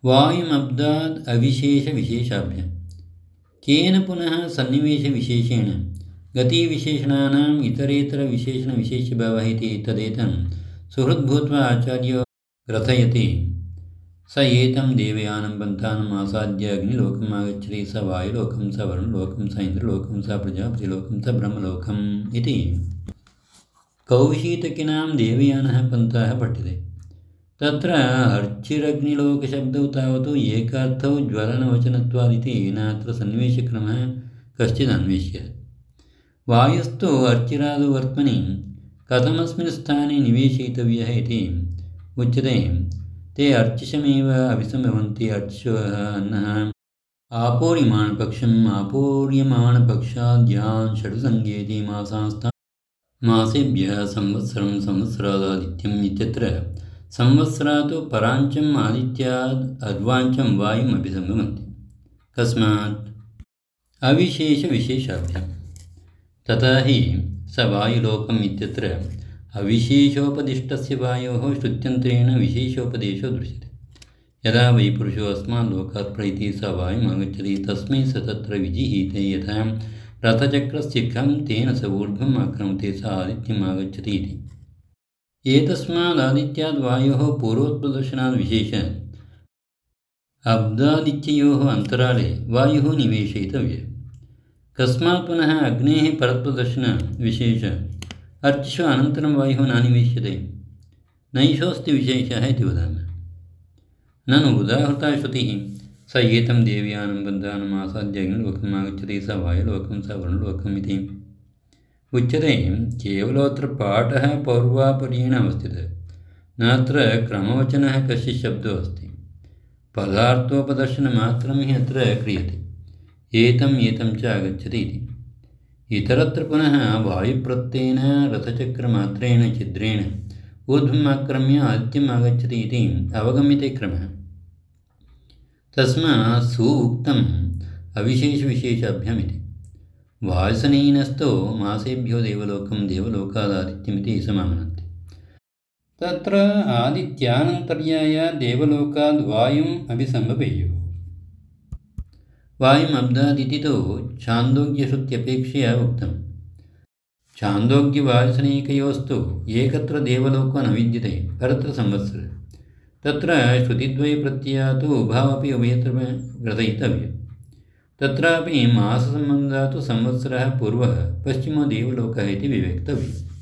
वायुमब्दाद् अविशेषविशेषाभ्यां केन पुनः सन्निवेशविशेषेण गतिविशेषणानाम् इतरेतरविशेषणविशेष्यभावः इति तदेतं सुहृद्भूत्वा आचार्यो ग्रथयति। स एतं देवयानं पन्थानम् आसाद्य अग्निलोकम् आगच्छति। स वायुलोकं, स वरुणलोकं, स इन्द्रलोकं, स प्रजापतिलोकं, स ब्रह्मलोकम् इति कौशीतकिनां देवयानः पन्थः पठ्यते। तत्र अर्चिरग्निलोकशब्दौ तावत् एकार्थौ ज्वलनवचनत्वादिति नात्र सन्निवेशक्रमः कश्चिदन्वेष्यः। वायुस्तु अर्चिरादौ वर्त्मनि कथमस्मिन् स्थाने निवेशयितव्यः इति उच्यते। ते अर्चिषमेव अभिसंभवन्ति। अर्चिषः अन्नः आपूर्यमाणपक्षाद्यान् षड्सङ्गेति मासेभ्यः संवत्सरं संवत्सरादादित्यम् इत्यत्र संवत्सरात् पराञ्चम् आदित्याद् अर्वाञ्चं वायुम् अभिसंभवन्ति। कस्मात् अविशेषविशेषाभ्यां तथा हि स वायुलोकम् इत्यत्र अविशेषोपदिष्टस्य वायोः श्रुत्यन्तरेण विशेषोपदेशो दृश्यते। यदा वै पुरुषो अस्मान् लोकात् प्रैति स वायुमागच्छति तस्मै स तत्र विजिहीते। यथा रथचक्रस्य खं तेन स ऊर्ध्वम् आक्रमते स आदित्यम् आगच्छति इति। एतस्मादादित्याद् वायोः पूर्वोत्प्रदर्शनाद् विशेषात् अब्दादित्ययोः अन्तराले वायुः निवेशयितव्यः। कस्मात् पुनः अग्नेः परत्प्रदर्शनविशेष अर्चिषु अनन्तरं वायुः न निवेश्यते। नैषोऽस्ति विशेषः इति वदामः। ननु उदाहृता श्रुतिः स एतं देवयानं बन्धानम् आसाद्य अग्निलोकम् आगच्छति। स वायुलोकं, स वरुणलोकम् इति उच्यते। केवलोऽत्र पाठः पौर्वापर्येण अवस्थितः। नात्र क्रमवचनः कश्चित् शब्दो अस्ति। पदार्थोपदर्शनमात्रं हि अत्र क्रियते। एतं च आगच्छति इति। इतरत्र पुनः वायुप्रत्ययेन रथचक्रमात्रेण छिद्रेण ऊर्ध्वम् आक्रम्य आदित्यम् आगच्छति इति अवगम्यते क्रमः। तस्मात् सूक्तम् अविशेषविशेषाभ्यामिति। वासनेनस्थो मासेभ्यो देवलोकं, देवलोकादादित्यमिति समामनन्ति। तत्र आदित्यानन्तर्याय देवलोकाद् वायुम् अभिसम्भवेयुः। वायुमब्दादिति तु छान्दोग्यश्रुत्यपेक्षया उक्तम्। छान्दोग्यवासनेकयोस्तु एकत्र देवलोको न विद्यते, परत्र संवत्सरः। तत्र श्रुतिद्वयप्रत्ययात् उभावपि उभयत्र ग्रथयितव्यः। तत्रापि माससम्बन्धात् संवत्सरः पूर्वः, पश्चिमो देवलोकः इति विवेक्तव्यः।